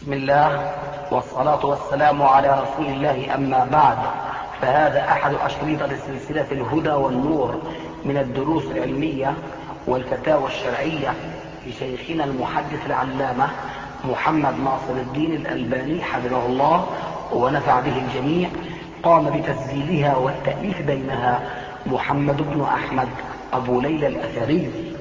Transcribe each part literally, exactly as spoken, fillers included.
بسم الله والصلاة والسلام على رسول الله، أما بعد، فهذا أحد أشرطة سلسلة الهدى والنور من الدروس العلمية والفتاوى الشرعية لشيخنا المحدث العلامة محمد ناصر الدين الألباني حفظه الله ونفع به الجميع. قام بتسجيلها والتأليف بينها محمد بن أحمد أبو ليلى الأثري.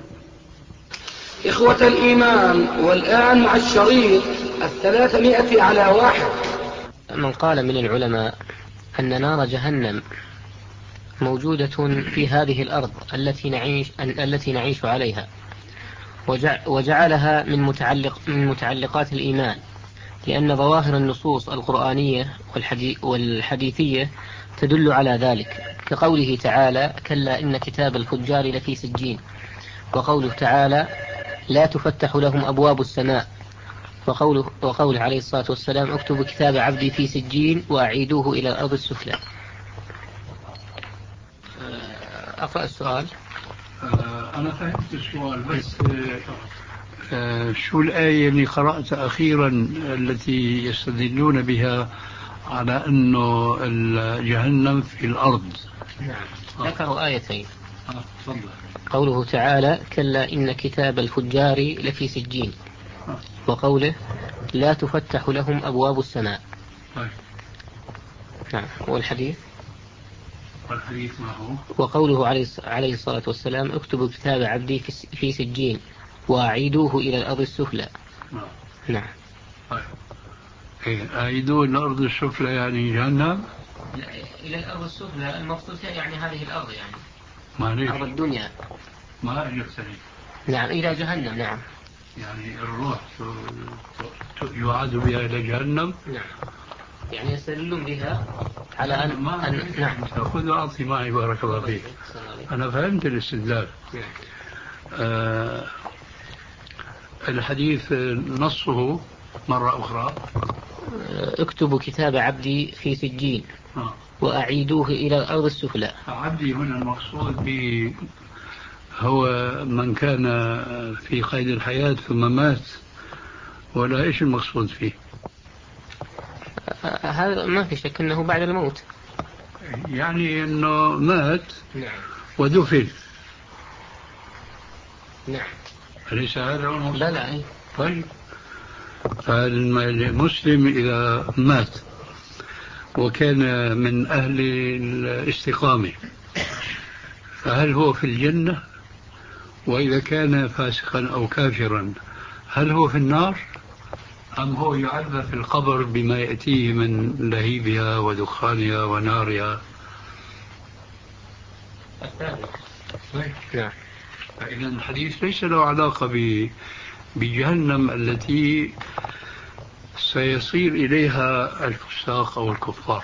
إخوة الإيمان، والآن مع الشريط الثلاثمائة على واحد. من قال من العلماء أن نار جهنم موجودة في هذه الأرض التي نعيش, التي نعيش عليها، وجعلها من, متعلق من متعلقات الإيمان، لأن ظواهر النصوص القرآنية والحديثية تدل على ذلك، كقوله تعالى: كلا إن كتاب الفجار لفي سجين، وقوله تعالى: لا تفتح لهم أبواب السماء، وقوله, وقوله عليه الصلاة والسلام: اكتبوا كتاب عبدي في سجين وأعيدوه إلى الأرض السفلى. أقرأ السؤال. أنا فهمت السؤال، بس شو الآية اللي قرأت أخيرا التي يستدلون بها على أنه الجهنم في الأرض؟ نعم، ذكروا آيتين. آه. تفضل. قوله تعالى: كلا إن كتاب الفجار لفي سجين، وقوله: لا تفتح لهم أبواب السماء. طيب. نعم. والحديث والحديث ما هو؟ وقوله عليه الصلاة والسلام: اكتبوا كتاب عبدي في سجين وأعيدوه إلى الأرض السفلى. نعم. نعم. طيب. إيه، أعيدوه إلى الأرض السفلى يعني جهنم؟ لا، إلى الأرض السفلى المقصود يعني هذه الأرض، يعني معليش. أرض الدنيا. ما أجل سنة. نعم، إلى جهنم. نعم. يعني الروح يعاد بها إلى جهنم. نعم، يعني يستدلون بها على أن, ما أن... نعم. خذ وأعطي معي بارك الله فيك. أنا فهمت الاستدلال. نعم. آه الحديث نصه مرة أخرى: اكتبوا كتاب عبدي في سجين آه. وأعيدوه إلى الأرض السفلى. عبدي هنا المقصود به هو من كان في قيد الحياة ثم مات، ولا إيش المقصود فيه؟ هذا ما في شك أنه بعد الموت، يعني أنه مات. نعم. ودفن. نعم. أليس هذا هو المقصود؟ لا لا. طيب، فالمسلم إذا مات وكان من أهل الاستقامة فهل هو في الجنة؟ وإذا كان فاسقا أو كافرا هل هو في النار؟ أم هو يعذب في القبر بما يأتيه من لهيبها ودخانها ونارها؟ نعم. فإذا الحديث ليس له علاقة بجهنم التي سيصير إليها الفساق أو الكفار.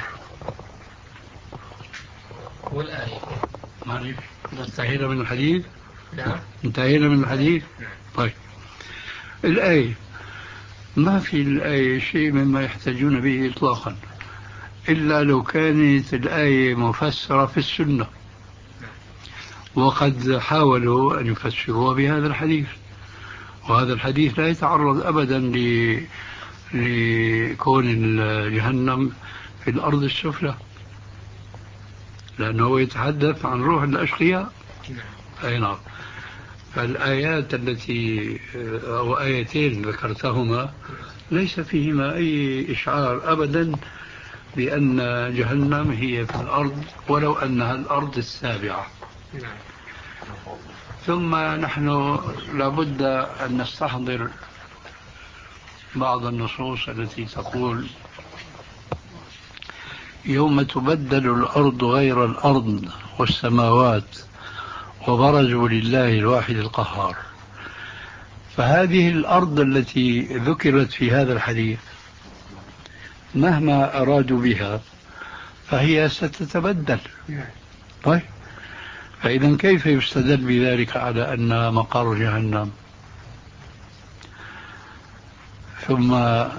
والآية معليش، انتهينا من الحديث. نعم. انتهينا من الحديث. نعم. طيب، الآية ما في الآية شيء مما يحتاجون به إطلاقا، إلا لو كانت الآية مفسرة في السنة، وقد حاولوا أن يفسروها بهذا الحديث، وهذا الحديث لا يتعرض أبدا ل... لكون الجهنم في الأرض السفلى، لأنه يتحدث عن روح الأشقياء. أي نعم. فالآيات التي أو آيتين ذكرتهما ليس فيهما أي إشعار أبدا بأن جهنم هي في الأرض، ولو أنها الأرض السابعة. ثم نحن لابد أن نستحضر بعض النصوص التي تقول: يوم تبدل الأرض غير الأرض والسماوات وبرزوا لله الواحد القهار. فهذه الأرض التي ذكرت في هذا الحديث مهما أرادوا بها فهي ستتبدل. طيب، فإذا كيف يستدل بذلك على أن مقر جهنم؟ ثم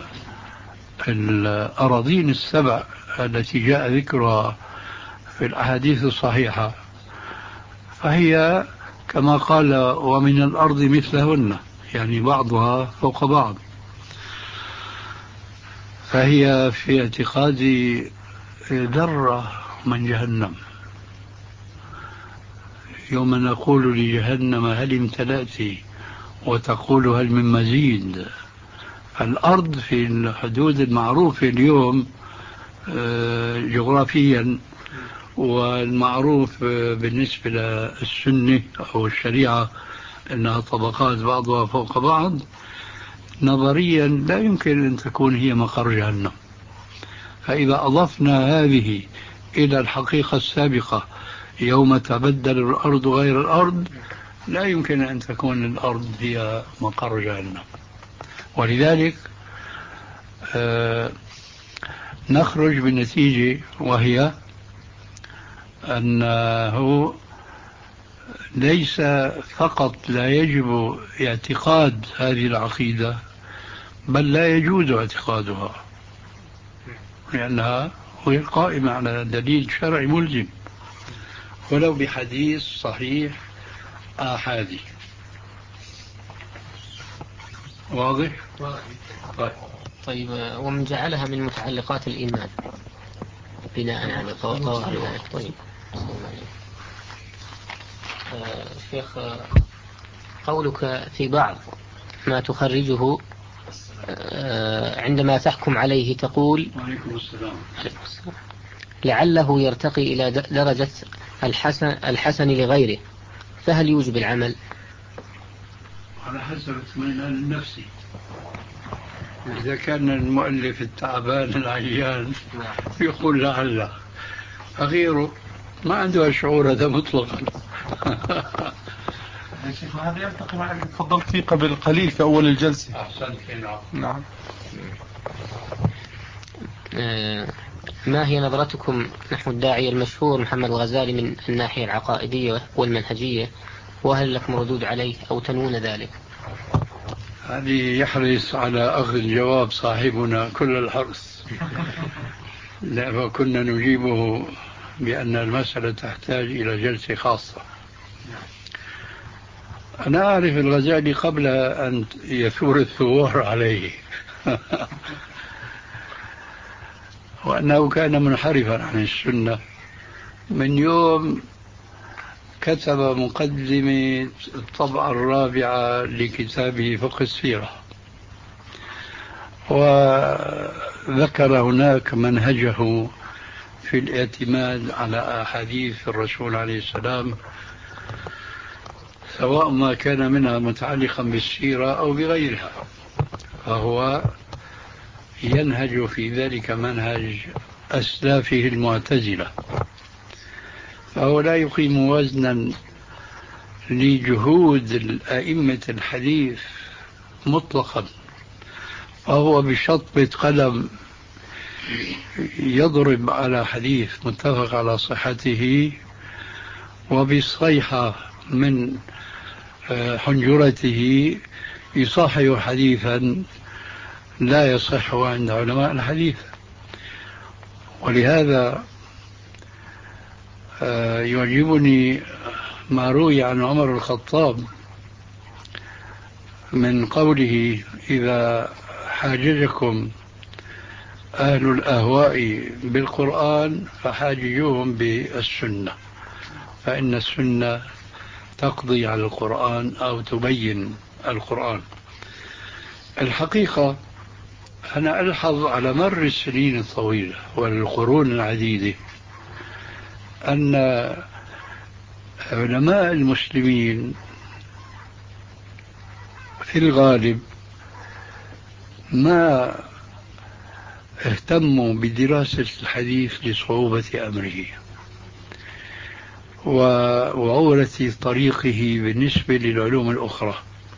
الأراضين السبع التي جاء ذكرها في الأحاديث الصحيحة فهي كما قال: ومن الأرض مثلهن، يعني بعضها فوق بعض. فهي في اعتقادي ذرة من جهنم. يوم نقول لجهنم هل امتلأت وتقول هل من مزيد. الأرض في الحدود المعروفة اليوم جغرافيا، والمعروف بالنسبة للسنة أو الشريعة أنها طبقات بعضها فوق بعض، نظريا لا يمكن أن تكون هي مقر جهنم. فإذا أضفنا هذه إلى الحقيقة السابقة يوم تبدل الأرض غير الأرض، لا يمكن أن تكون الأرض هي مقر جهنم. ولذلك آه نخرج بالنتيجة، وهي أنه ليس فقط لا يجب اعتقاد هذه العقيدة، بل لا يجوز اعتقادها، لأنها هي قائمة على دليل شرعي ملزم ولو بحديث صحيح آحادي. واضح؟ طيب. طيب، ومن جعلها من متعلقات الإيمان بناء على ظواهر ذلك. طيب آه شيخ، آه قولك في بعض ما تخرجه آه عندما تحكم عليه تقول وعليكم السلام لعله يرتقي إلى درجة الحسن, الحسن لغيره، فهل يوجب العمل؟ على حسب اطمئنان النفسي. إذا كان المؤلف التعبان العيان يقول لعله، فغيره ما عنده الشعور هذا مطلقا. يا شيخ هذا يلتقي مع اللي تفضلت فيه قبل قليل في أول الجلسة. أحسنت. نعم. نعم. ما هي نظرتكم نحو الداعية المشهور محمد الغزالي من الناحية العقائدية والمنهجية، وهل لكم ردود عليه أو تنوون ذلك؟ هذه يحرص على أخذ الجواب صاحبنا كل الحرص، لا كنا نجيبه بأن المسألة تحتاج إلى جلسة خاصة. أنا أعرف الغزالي قبل أن يثور الثوار عليه وأنه كان منحرفا عن السنة من يوم كتب مقدمة الطبعة الرابعة لكتابه فقه السيرة، وذكر هناك منهجه في الاعتماد على أحاديث الرسول عليه السلام، سواء ما كان منها متعلقا بالسيرة أو بغيرها، فهو ينهج في ذلك منهج أسلافه المعتزلة، فهو لا يقيم وزنا لجهود الأئمة الحديث مطلقا، فهو بشطبة قلم يضرب على حديث متفق على صحته، وبصيحة من حنجرته يصحح حديثا لا يصح عند علماء الحديث. ولهذا يعجبني ما روي عن عمر الخطاب من قوله إذا حاججكم أهل الأهواء بالقرآن فحاججوهم بالسنة، فإن السنة تقضي على القرآن أو تبين القرآن. الحقيقة أنا ألحظ على مر السنين الطويلة والقرون العديدة أن علماء المسلمين في الغالب ما اهتموا بدراسة الحديث لصعوبة أمره وعورة طريقه بالنسبة للعلوم الأخرى،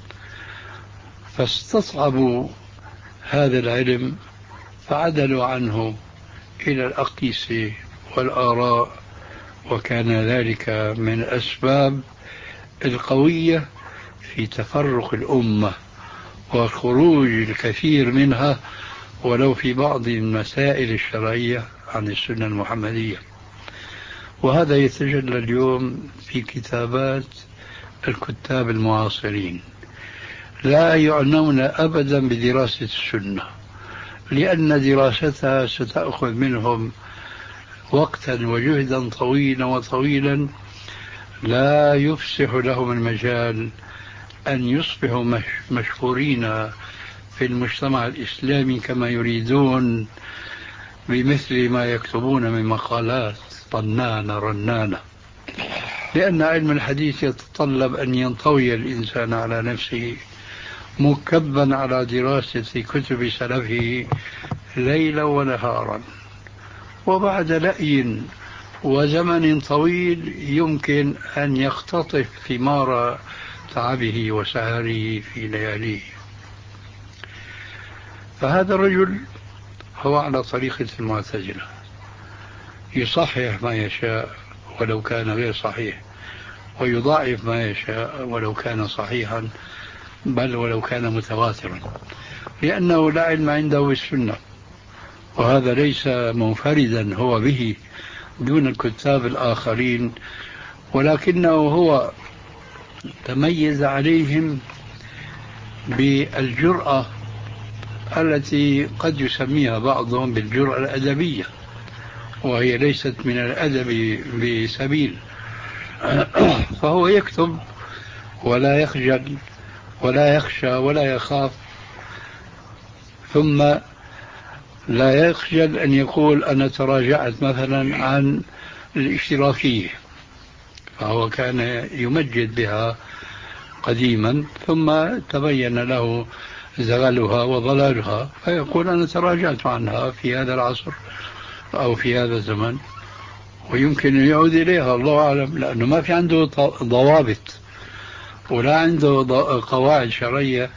فاستصعبوا هذا العلم فعدلوا عنه إلى الأقيسة والآراء، وكان ذلك من أسباب القوية في تفرق الأمة وخروج الكثير منها ولو في بعض المسائل الشرعية عن السنة المحمدية. وهذا يتجلى اليوم في كتابات الكتاب المعاصرين، لا يعنون أبدا بدراسة السنة، لأن دراستها ستأخذ منهم وقتا وجهدا طويلا وطويلا لا يفسح لهم المجال أن يصبحوا مشهورين في المجتمع الإسلامي كما يريدون بمثل ما يكتبون من مقالات طنانة رنانة. لأن علم الحديث يتطلب أن ينطوي الإنسان على نفسه مكبا على دراسة كتب سلفه ليلا ونهارا، وبعد لأي وزمن طويل يمكن أن يختطف ثمار تعبه وسهره في لياليه. فهذا الرجل هو على طريقة المعتزلة، يصحح ما يشاء ولو كان غير صحيح، ويضاعف ما يشاء ولو كان صحيحا، بل ولو كان متواترا، لأنه لا علم عنده بالسنة، وهذا ليس منفردا هو به دون الكتاب الآخرين، ولكنه هو تميز عليهم بالجرأة التي قد يسميها بعضهم بالجرأة الأدبية، وهي ليست من الأدب بسبيل. فهو يكتب ولا يخجل ولا يخشى ولا يخاف، ثم لا يخجل أن يقول أنا تراجعت مثلا عن الاشتراكية، فهو كان يمجد بها قديما ثم تبين له زغلها وضلالها، فيقول أنا تراجعت عنها في هذا العصر أو في هذا الزمن، ويمكن أن يعود إليها الله أعلم، لأنه ما في عنده ضوابط ولا عنده قواعد شرعية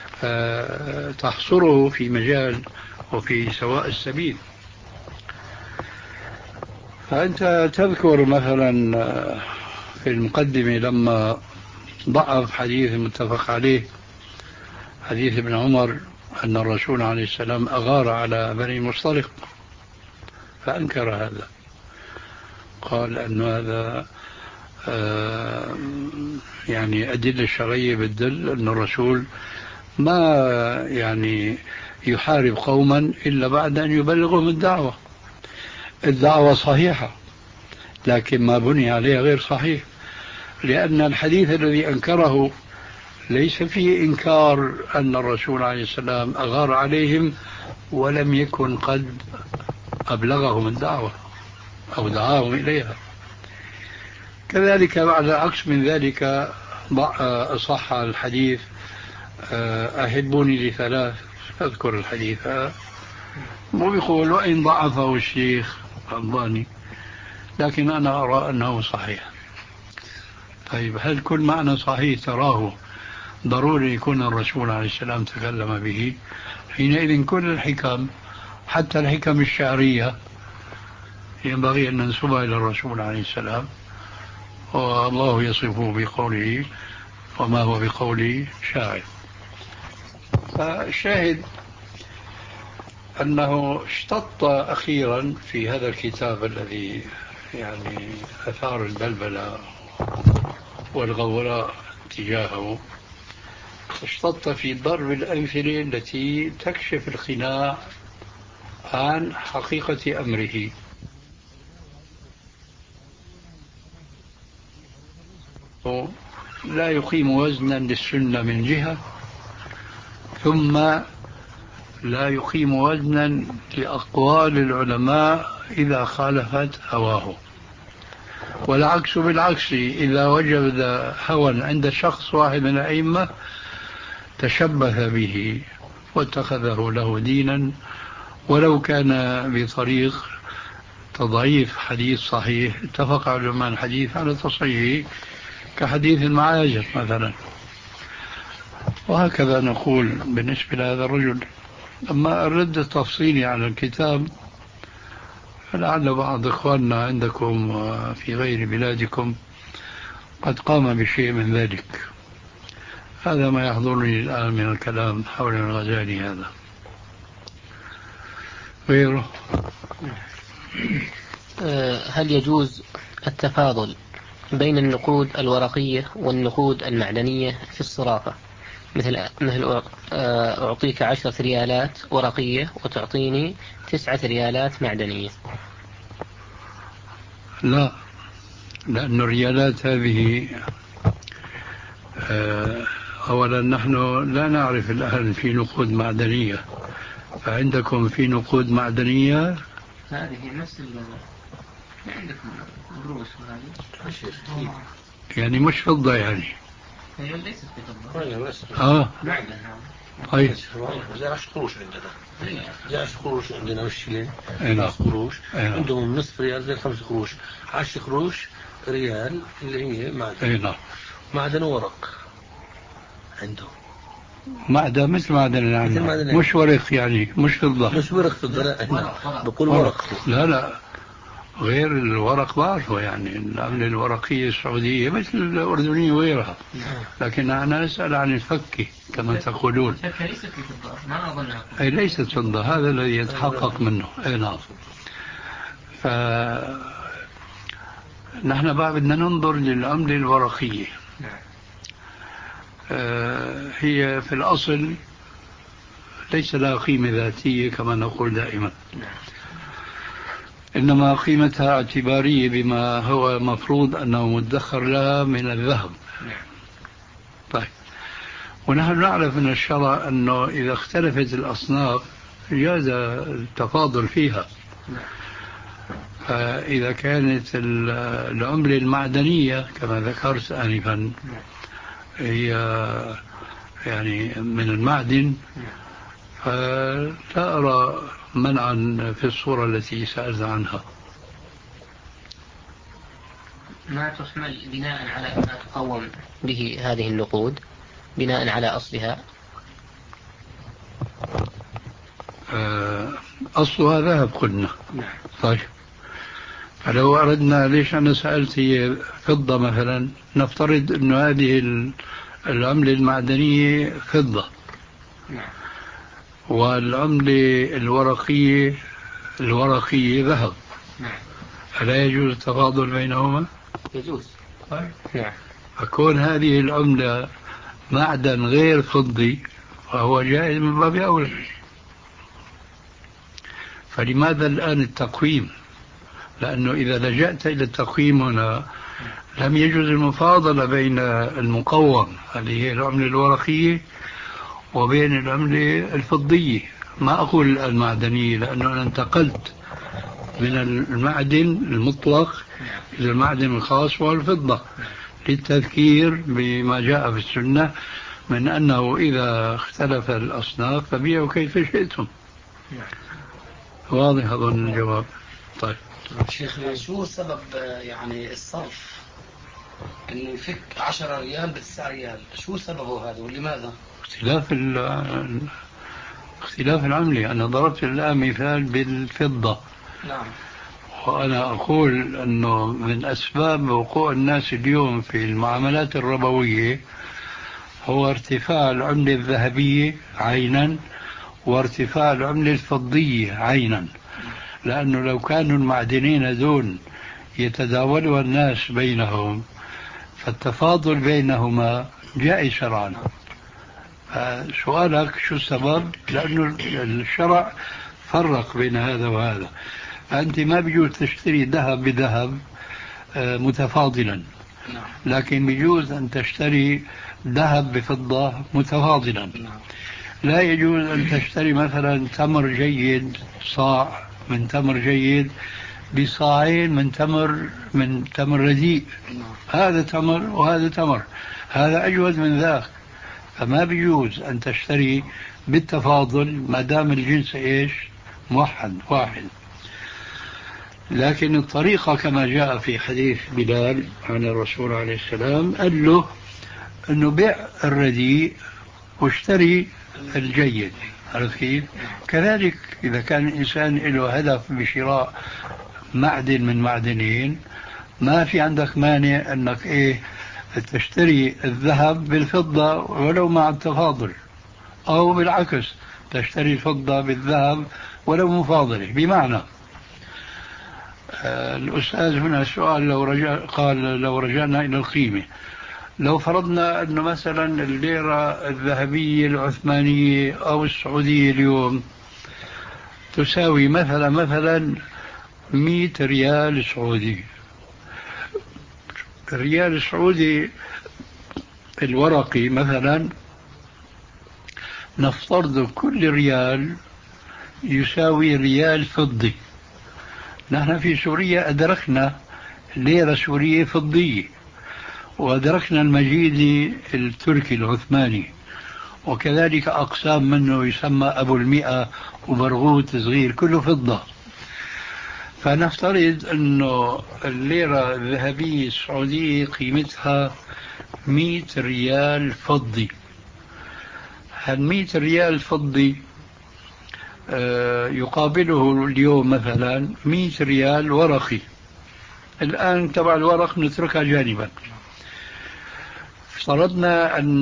تحصره في مجال وفي سواء السبيل. فأنت تذكر مثلا في المقدمة لما ضعف حديث متفق عليه، حديث ابن عمر أن الرسول عليه السلام أغار على بني المصطلق، فأنكر هذا، قال أن هذا آه يعني أدلة الشرعية بتدل أن الرسول ما يعني يحارب قوما إلا بعد أن يبلغهم الدعوة. الدعوة صحيحة لكن ما بني عليها غير صحيح، لأن الحديث الذي أنكره ليس فيه إنكار أن الرسول عليه السلام أغار عليهم ولم يكن قد أبلغهم الدعوة أو دعاهم إليها. كذلك بعد عكس من ذلك صح الحديث أحبوني لثلاث، أذكر الحديث مو بيقول وإن ضعفه الشيخ الألباني، لكن أنا أرى أنه صحيح. طيب هل كل معنى صحيح تراه ضروري يكون الرسول عليه السلام تكلم به؟ حينئذ كل الحكم حتى الحكم الشعرية ينبغي أن ننسبها إلى الرسول عليه السلام، والله يصفه بقوله وما هو بقول شاعر. فالشاهد أنه اشتط أخيرا في هذا الكتاب الذي يعني أثار البلبلة والغوراء تجاهه، اشتط في ضرب الأمثلة التي تكشف الخناع عن حقيقة أمره. لا يقيم وزنا للسنة من جهة، ثم لا يقيم وزنا لأقوال العلماء إذا خالفت هواه، والعكس بالعكس، إذا وجد هوى عند شخص واحد من الأئمة تشبث به واتخذه له دينا، ولو كان بطريق تضعيف حديث صحيح اتفق علماء الحديث على تصحيحه كحديث المعاجر مثلا. وهكذا نقول بالنسبة لهذا الرجل. أما الرد التفصيلي على الكتاب فلعل بعض إخواننا عندكم في غير بلادكم قد قام بشيء من ذلك. هذا ما يحضرني الآن من الكلام حول الغزالي. هذا غيره. هل يجوز التفاضل بين النقود الورقية والنقود المعدنية في الصرافة؟ مثل مثل أعطيك عشرة ريالات ورقية وتعطيني تسعة ريالات معدنية. لا، لأن الريالات هذه أولا نحن لا نعرف الآن في نقود معدنية، فعندكم في نقود معدنية؟ هذه نفس عندكم قروش وهذه يعني مش فضة يعني؟ هي ليست بفضة. اه معدن. طيب زي عشر قروش عندنا، زي عشر قروش عندنا والشيلين ثلاث قروش، أينا. عندهم نصف ريال زي خمس قروش، عشر قروش ريال اللي هي معدن. أينا. معدن ورق عندهم، معدن مثل معدن العمل، مش ورق يعني، مش فضة. مش ورق فضة، لا بقول ورق. لا لا غير الورق بعرفه، يعني العملة الورقية السعودية مثل الأردنية وغيرها، لكن أنا أسأل عن الفكة كما تقولون. الفكة ليست بفضة، ما أظنها. أي ليست فضة، هذا الذي يتحقق منه. أي نعم. فنحن بقى بدنا ننظر للعملة الورقية. آه هي في الأصل ليس لها قيمة ذاتية كما نقول دائما، إنما قيمتها اعتبارية بما هو مفروض أنه مدخر لها من الذهب. طيب، ونحن نعرف من الشرع أنه إذا اختلفت الأصناف جاز التفاضل فيها. فإذا كانت العملة المعدنية كما ذكرت آنفا هي يعني من المعدن، فلا أرى منعا في الصورة التي سألت عنها. ما تحمل بناء على ما تقوم به هذه النقود بناء على أصلها؟ أصلها ذهب قلنا. طيب، فلو أردنا، ليش أنا سألت هي فضة مثلا، نفترض أن هذه العملة المعدنية فضة والعملة الورقية الورقية ذهب، ألا يجوز التفاضل بينهما؟ يجوز. طيب. فكون هذه العملة معدن غير فضي فهو جائز من باب أولى. فلماذا الآن التقويم؟ لأنه إذا لجأت إلى التقويم هنا لم يجوز المفاضلة بين المقوم اللي هي العملة الورقية وبين العملة الفضية، ما أقول المعدنية، لأنه أنا انتقلت من المعدن المطلق إلى المعدن الخاص والفضة للتذكير بما جاء في السنة من أنه إذا اختلف الأصناف فبيعوا كيف شئتم. واضح أظن الجواب. طيب شيخ، شو سبب يعني الصرف انه يفك عشرة ريال بتسعة ريال؟ شو سببه هذا ولماذا؟ اختلاف اختلاف العملة. أنا ضربت الآن مثال بالفضة. نعم. وأنا أقول أنه من أسباب وقوع الناس اليوم في المعاملات الربوية هو ارتفاع العملة الذهبية عينا وارتفاع العملة الفضية عينا، لأنه لو كانوا المعدنين دون يتداولها الناس بينهم فالتفاضل بينهما جائز شرعا. سؤالك شو السبب؟ لأنه الشرع فرق بين هذا وهذا. أنت ما بيجوز تشتري ذهب بذهب متفاضلا، لكن بيجوز أن تشتري ذهب بفضة متفاضلا. لا يجوز أن تشتري مثلا تمر جيد، صاع من تمر جيد بصاعين من تمر من تمر رديء. هذا تمر وهذا تمر، هذا أجود من ذاك، فما بيجوز أن تشتري بالتفاضل ما دام الجنس إيش موحد واحد. لكن الطريقة كما جاء في حديث بلال عن الرسول عليه السلام قال له أنه بيع الرديء واشتري الجيد. عرفت كيف؟ كذلك إذا كان الإنسان له هدف بشراء معدن من معدنين ما في عندك مانع أنك إيه تشتري الذهب بالفضة ولو مع التفاضل، أو بالعكس تشتري الفضة بالذهب ولو مفاضلة. بمعنى آه الأستاذ هنا سؤال لو رجع قال لو رجعنا إلى القيمة، لو فرضنا أنه مثلا الليرة الذهبية العثمانية أو السعودية اليوم تساوي مثلا مثلا مئة ريال سعودي. الريال السعودي الورقي مثلا نفترض كل ريال يساوي ريال فضي. نحن في سوريا أدركنا ليرة سورية فضية، وأدركنا المجيدي التركي العثماني، وكذلك أقسام منه يسمى أبو المئة وبرغوث صغير كله فضة. فنفترض أنه الليرة الذهبية السعودية قيمتها مئة ريال فضي. هل مئة ريال فضي يقابله اليوم مثلا مئة ريال ورقي. الآن تبع الورق نتركها جانبا. افترضنا أن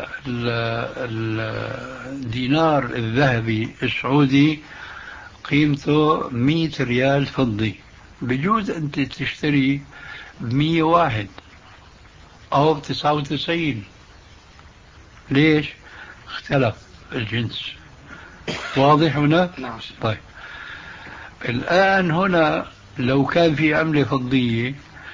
الدينار الذهبي السعودي قيمته مئة ريال فضي، بجوز أنت تشتري بمئة واحد أو بتسعة وتسعين. ليش؟ اختلف الجنس. واضح هنا؟ نعم. طيب الآن هنا لو كان في عملة فضية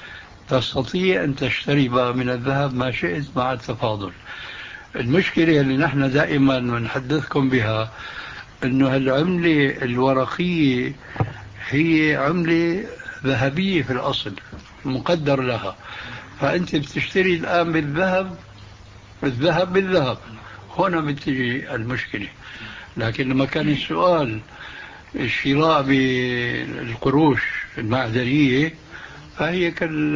تستطيع أن تشتري بقى من الذهب ما شئت مع التفاضل. المشكلة اللي نحن دائما نحدثكم بها أنه العملة الورقية هي عملة ذهبية في الأصل مقدر لها، فأنت بتشتري الآن بالذهب الذهب بالذهب. هنا بتجي المشكلة. لكن لما كان السؤال الشراء بالقروش المعدنية فهي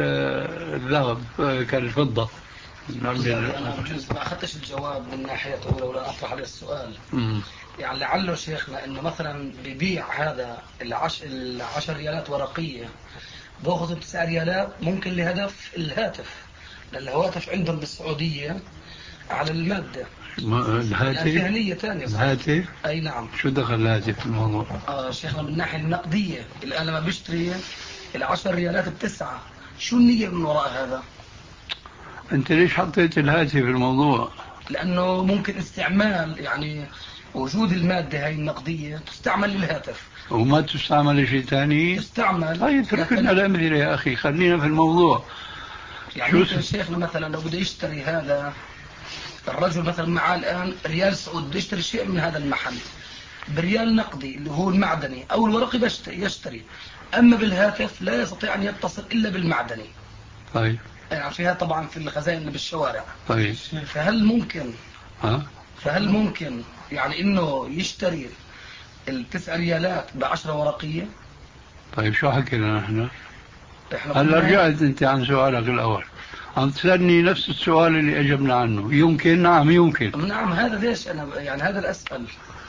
كالذهب كالفضة. أنا بجوز ما أخذتش الجواب من ناحيته ولولا أطرح عليه السؤال. م. يعني لعله شيخنا أنه مثلا ببيع هذا العش... العشر ريالات ورقية بأخذ تسع ريالات ممكن لهدف الهاتف، لأن الهواتف عندهم بالسعودية على المادة. الهاتف فيها نية ثانية. الهاتف أي نعم. شو دخل الهاتف في الموضوع؟ آه شيخنا من الناحية النقدية الآن لما بيشتري العشر ريالات بتسعة شو النية من وراء هذا؟ أنت ليش حطيت الهاتف في الموضوع؟ لأنه ممكن استعمال يعني وجود المادة هاي النقدية تستعمل للهاتف وما تستعمل شيء ثاني. تستعمل. طيب اتركنا الأمثلة يا أخي، خلينا في الموضوع. يعني ممكن شيخنا مثلا لو بده يشتري هذا الرجل مثلا معاه الآن ريال سعودي بده يشتري شيء من هذا المحل بريال نقدي اللي هو المعدني أو الورقي يشتري، أما بالهاتف لا يستطيع أن يتصل إلا بالمعدني. طيب يعني فيها طبعا في الخزائن اللي بالشوارع. طيب فهل ممكن ها؟ فهل ممكن يعني إنه يشتري التسع ريالات بعشرة ورقية؟ طيب شو حكينا نحن؟ هلا رجعت أنت عن سؤالك الأول، عم تسألني نفس السؤال اللي أجبنا عنه. يمكن نعم يمكن نعم. هذا ليش أنا يعني هذا الأسأل،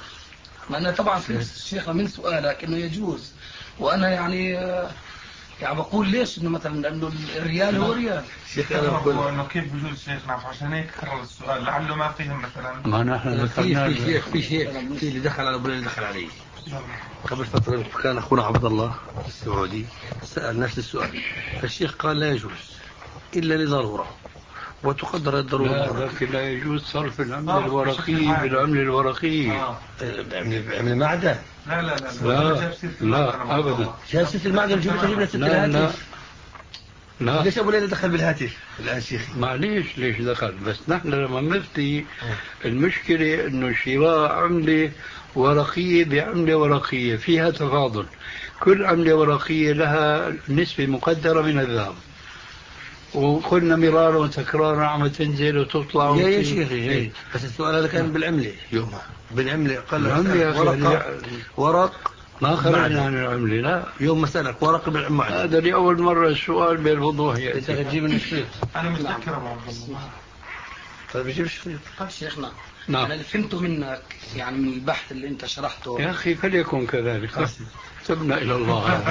ما أنا طبعا في الشيخ من سؤالك إنه يجوز، وأنا يعني يعني بقول ليش إنه مثلا لأنه الريال هو ريال. شيخ أنا بقول إنه كيف بجوز شيخ نعم، عشان هيك كرر السؤال لعله ما فهم مثلا. ما نحن في في شيخ في شيخ في اللي دخل على أبونا اللي دخل عليه قبل فترة. كان أخونا عبد الله السعودي سأل نفس السؤال، فالشيخ قال لا يجوز إلا لضرورة وتقدر الضرورة. لا لكن لا يجوز صرف العملة الورقية بالعملة الورقية. آه. بعمل معدن. لا لا لا لا لا أبدا. جلسة المعدن جبتها جبنا ست الهاتف. لا ليش أبو ليلى دخل بالهاتف الآن شيخي؟ معليش ليش دخل، بس نحن لما نفتي المشكلة إنه شراء عملة ورقية بعملة ورقية فيها تفاضل. كل عملة ورقية لها نسبة مقدرة من الذهب، وقلنا مرارا وتكرارا عم تنزل وتطلع. يا يا شيخي بس السؤال هذا كان بالعملة يومها بالعملة. قال ورق ورق ما خرجنا عن العملة. لا يوم مسألك ورق بالعمل. هذا لأول مرة السؤال بالوضوح يعني. انت تجيب الشريط. أنا متذكر أبو عبد الله. طيب بجيب الشريط. شيخنا نعم. أنا اللي فهمته منك يعني من البحث اللي أنت شرحته يا أخي فليكن كذلك، تبنا إلى الله.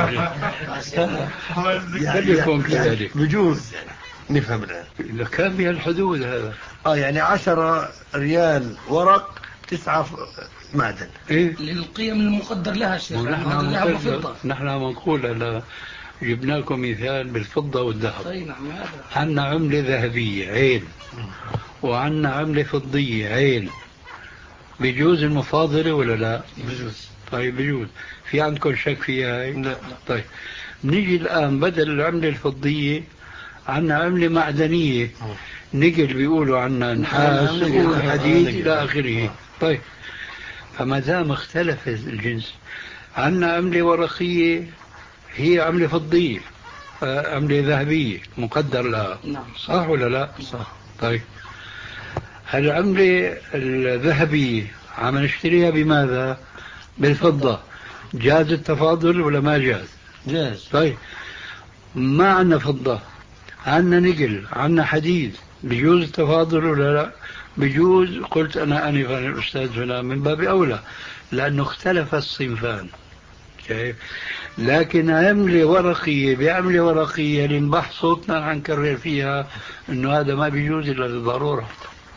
فليكن كذلك بجوز يعني نفهم الآن إذا كان بهالحدود هذا. آه يعني عشرة ريال ورق تسعة معدن. إيه؟ للقيم المقدر لها شيخ. نحن نحن نقول جبنا لكم مثال بالفضة والذهب. عندنا عملة ذهبية عين، وعندنا عملة فضية عين، بيجوز المفاضلة ولا لا؟ بجوز. طيب بيجوز. في عندكم شك فيها هاي؟ لا. طيب نيجي الآن بدل العملة الفضية عندنا عملة معدنية، نقل بيقولوا عنا نحاس وحديد إلى آخره. طيب فما دام اختلف الجنس، عندنا عملة ورقية هي عملة فضية، عملة ذهبية مقدر لها، صح ولا لا؟ صح. طيب هالعملة الذهبية عم نشتريها بماذا؟ بالفضة. جاز التفاضل ولا ما جاز؟ جاز. طيب ما عندنا فضة، عندنا نقل، عندنا حديد، بجوز التفاضل ولا لا؟ بجوز. قلت أنا آنفا الأستاذ هنا من باب أولى لأنه اختلف الصنفان. كيف؟ لكن عملة ورقية بعملة ورقية لنبح صوتنا عن كرر فيها إنه هذا ما بيجوز إلا للضرورة.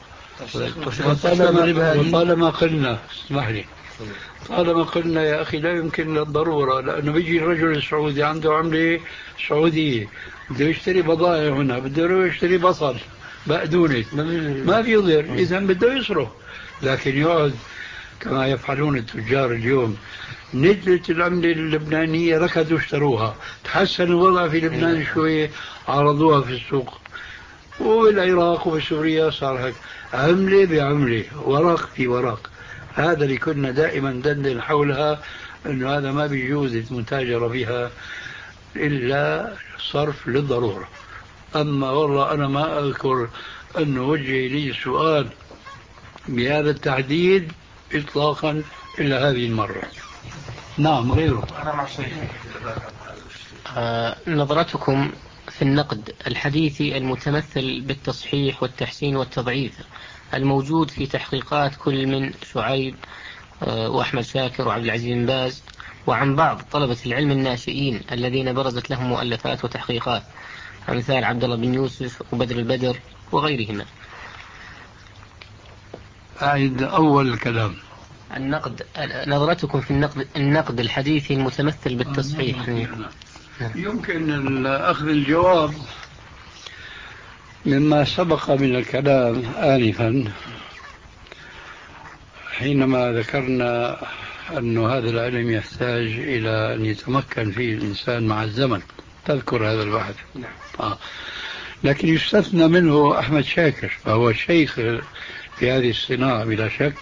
وطالما, وطالما قلنا اسمح لي طالما قلنا يا أخي لا يمكن للضرورة، لأنه بيجي الرجل السعودي عنده عملة سعودية بده يشتري بضائع هنا، بده يشتري بصل بقدونس ما بيقدر، إذا بده يصرف. لكن يقعد كما يفعلون التجار اليوم، نزلت العملة اللبنانية ركضوا اشتروها، تحسن الوضع في لبنان شوية عرضوها في السوق، والعراق وسوريا صار هيك، عملة بعملة ورق في ورق. هذا اللي كنا دائما ندندن حولها، انه هذا ما بيجوز المتاجرة بها الا صرف للضرورة. اما والله انا ما اذكر انه وجه لي سؤال بهذا التحديد اطلاقا الا هذه المرة. نعم غيره. أنا مع شيء. آه نظرتكم في النقد الحديثي المتمثل بالتصحيح والتحسين والتضعيف الموجود في تحقيقات كل من شعيب آه وأحمد شاكر وعبد العزيز بن باز، وعن بعض طلبة العلم الناشئين الذين برزت لهم مؤلفات وتحقيقات، أمثال عبد الله بن يوسف وبدر البدر وغيرهما. أعيد أول الكلام. النقد نظرتكم في النقد النقد الحديثي المتمثل بالتصحيح. يمكن أخذ الجواب مما سبق من الكلام آنفا حينما ذكرنا أن هذا العلم يحتاج إلى أن يتمكن فيه الإنسان مع الزمن. تذكر هذا البحث؟ نعم. آه. لكن يستثنى منه أحمد شاكر، فهو شيخ في هذه الصناعة بلا شك،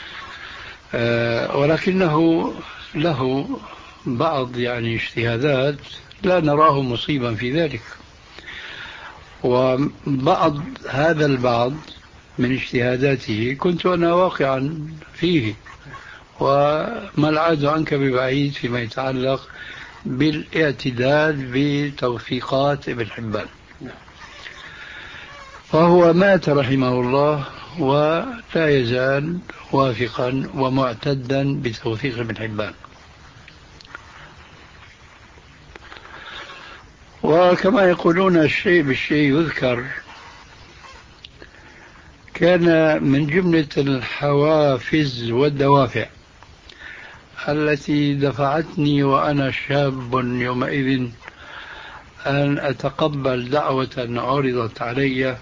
آه ولكنه له بعض يعني اجتهادات لا نراه مصيبا في ذلك، وبعض هذا البعض من اجتهاداته كنت أنا واقعا فيه، وما العاد عنك ببعيد فيما يتعلق بالاعتداد بتوثيقات ابن حبان. فهو مات رحمه الله ولا يزال واثقا ومعتدا بتوثيق ابن حبان. وكما يقولون الشيء بالشيء يذكر، كان من جملة الحوافز والدوافع التي دفعتني وأنا شاب يومئذ أن أتقبل دعوة عرضت علي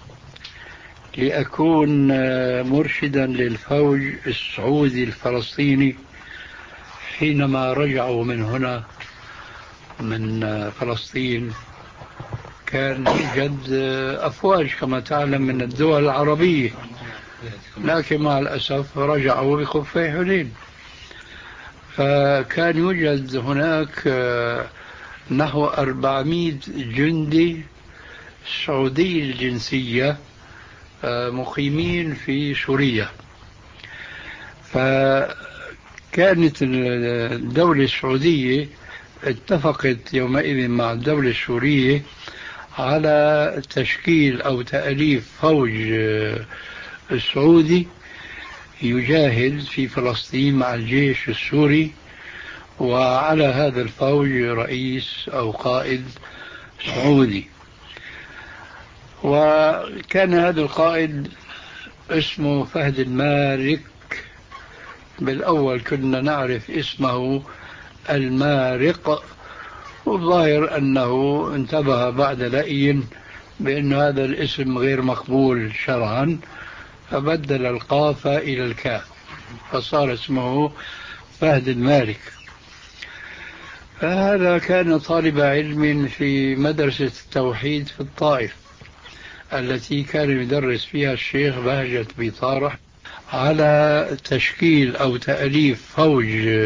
لأكون مرشدا للفوج السعودي الفلسطيني حينما رجعوا من هنا من فلسطين. كان يوجد أفواج كما تعلم من الدول العربية، لكن مع الأسف رجعوا بخفي حنين. فكان يوجد هناك نحو أربعمائة جندي سعودي الجنسية مقيمين في سوريا. فكانت الدولة السعودية اتفقت يومئذ مع الدولة السورية على تشكيل أو تأليف فوج السعودي يجاهد في فلسطين مع الجيش السوري، وعلى هذا الفوج رئيس أو قائد سعودي. وكان هذا القائد اسمه فهد المارك، بالأول كنا نعرف اسمه المارق، والظاهر أنه انتبه بعد لأي بأن هذا الاسم غير مقبول شرعا، فبدل القاف إلى الكاف فصار اسمه فهد المالك. فهذا كان طالب علم في مدرسة التوحيد في الطائف التي كان يدرس فيها الشيخ بهجة بيطارح على تشكيل أو تأليف فوج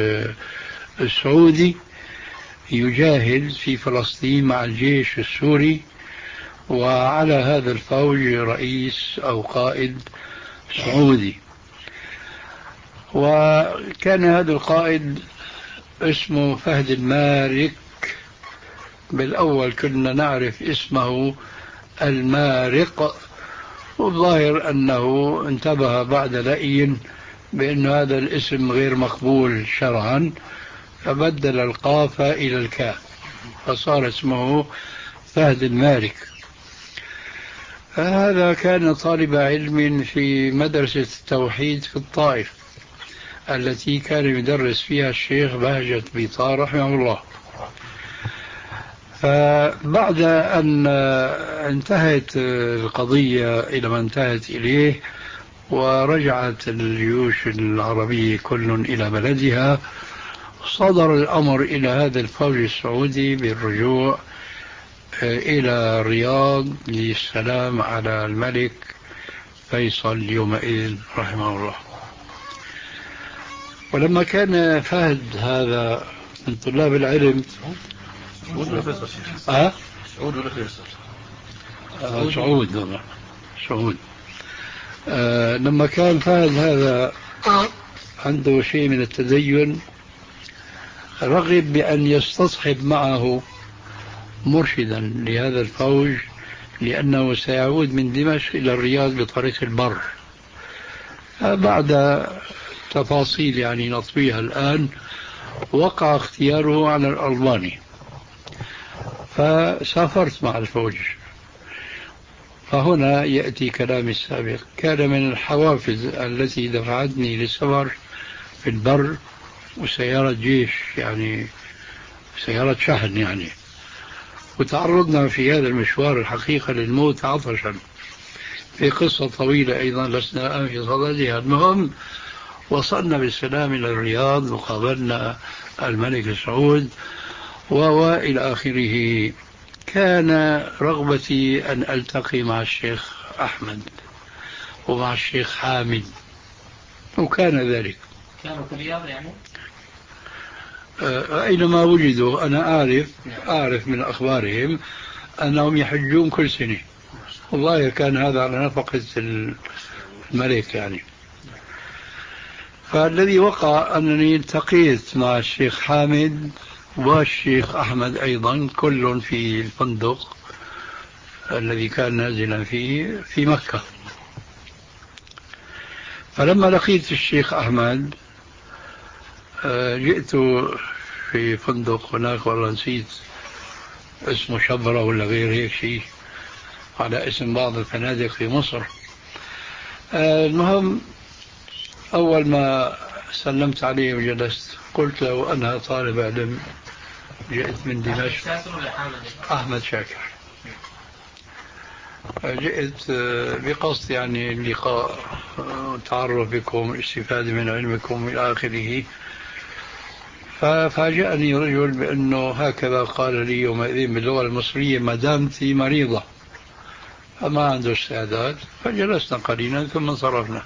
سعودي يجاهد في فلسطين مع الجيش السوري، وعلى هذا الفوج رئيس أو قائد سعودي. وكان هذا القائد اسمه فهد المالك، بالأول كنا نعرف اسمه المارق، والظاهر أنه انتبه بعد لأي بأن هذا الاسم غير مقبول شرعا، فبدل القاف إلى الكاف فصار اسمه فهد المالك. هذا كان طالب علم في مدرسة التوحيد في الطائف التي كان يدرس فيها الشيخ بهجة بيطارح رحمه الله. فبعد أن انتهت القضية إلى ما انتهت إليه ورجعت الجيوش العربية كل إلى بلدها، صدر الأمر إلى هذا الفوج السعودي بالرجوع إلى الرياض للسلام على الملك فيصل يومئذ رحمه الله. ولما كان فهد هذا من طلاب العلم سعود ولا فيصل؟ أه؟ سعود ولا فيصل؟ آه سعود والله سعود. آه لما كان فهد هذا عنده شيء من التدين، رغب بأن يستصحب معه مرشدا لهذا الفوج، لأنه سيعود من دمشق إلى الرياض بطريق البر. بعد تفاصيل يعني نطويها الآن، وقع اختياره على الألباني، فسافرت مع الفوج. فهنا يأتي كلامي السابق. كان من الحوافز التي دفعتني للسفر في البر وسيارة جيش، يعني سيارة شحن يعني، وتعرضنا في هذا المشوار الحقيقة للموت عطشا في قصة طويلة أيضا لسنا الآن في صددها. المهم وصلنا بالسلام إلى الرياض وقابلنا الملك سعود وإلى آخره. كان رغبتي أن ألتقي مع الشيخ أحمد ومع الشيخ حامد، وكان ذلك. كانوا في الرياض يعني؟ أينما وجدوا أنا أعرف أعرف من أخبارهم أنهم يحجون كل سنة، والله كان هذا على نفقة الملك يعني. فالذي وقع أنني التقيت مع الشيخ حامد والشيخ أحمد أيضا، كل في الفندق الذي كان نازلا فيه في مكة. فلما لقيت الشيخ أحمد جئت في فندق هناك، والله نسيت اسمه شبرة ولا غير هيك شيء، على اسم بعض الفنادق في مصر. المهم أول ما سلمت عليه وجلست قلت له أنا طالب علم جئت من دمشق. أحمد شاكر. جئت بقصد يعني اللقاء، تعرف بكم، الاستفادة من علمكم إلى آخره. ففاجأني رجل بأنه هكذا قال لي يومئذ باللغة المصرية: مدامتي مريضة، فما عنده استعداد. فجلسنا قليلا ثم انصرفنا.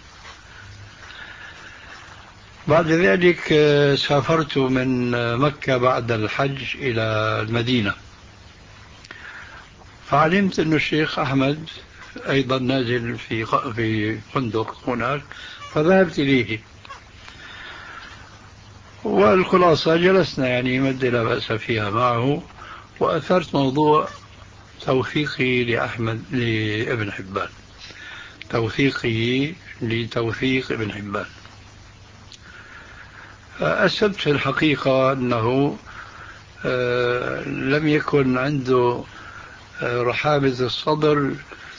بعد ذلك سافرت من مكة بعد الحج إلى المدينة، فعلمت أن الشيخ أحمد أيضا نازل في في فندق هناك، فذهبت إليه. والخلاصة جلسنا يعني مدة لا بأس فيها معه، وأثرت موضوع توثيقي لأحمد لابن حبان، توثيقه لتوثيق ابن حبان. أسبت في الحقيقة أنه لم يكن عنده رحابة الصدر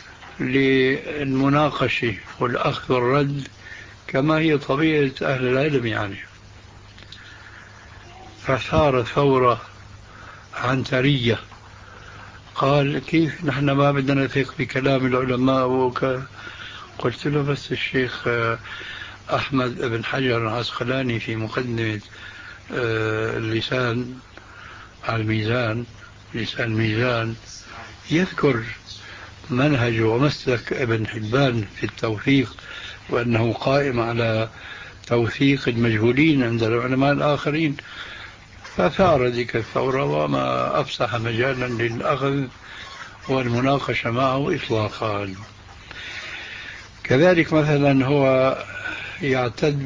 للمناقشة والأخذ والرد كما هي طبيعة أهل العلم يعني. فثارت ثورة عنترية، قال كيف نحن ما بدنا نثق بكلام العلماء وك... قلت له بس الشيخ أحمد بن حجر العسقلاني في مقدمة اللسان على الميزان، لسان ميزان، يذكر منهج ومسلك ابن حبان في التوثيق، وأنه قائم على توثيق المجهولين عند العلماء الآخرين، فثار ذيك الثورة وما أفسح مجالا للأخذ والمناقشة معه إطلاقا. كذلك مثلا هو يعتد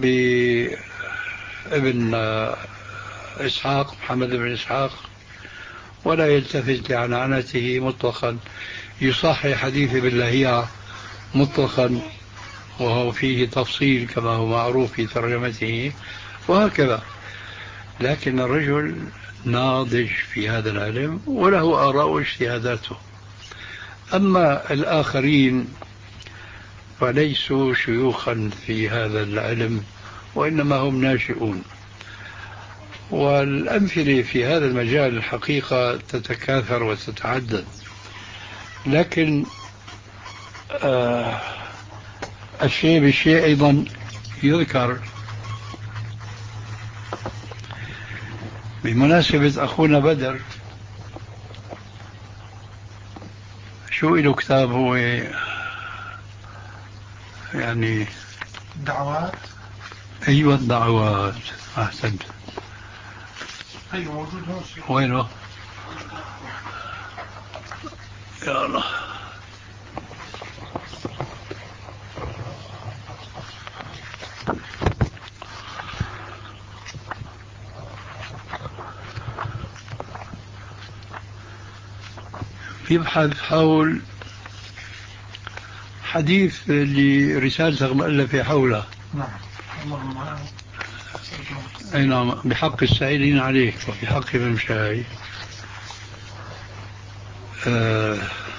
بابن إسحاق محمد بن إسحاق ولا يلتفت لعنعنته مطلقا، يصحح حديث باللهيعة مطلقا وهو فيه تفصيل كما هو معروف في ترجمته وهكذا. لكن الرجل ناضج في هذا العلم وله آراء واجتهاداته. أما الآخرين فليسوا شيوخا في هذا العلم وإنما هم ناشئون، والأمثلة في هذا المجال الحقيقة تتكاثر وتتعدد. لكن آه الشيء بالشيء أيضا يذكر بمناسبة أخونا بدر، شو له كتاب هو يعني دعوات. أيوة الدعوات، أحسنت. أيوة موجود هون. وينه؟ يا الله. يبحث حول حديث لرسالة مؤلفة حوله. نعم. اللهم أي نعم، بحق السائلين عليك وبحق من شاي. آه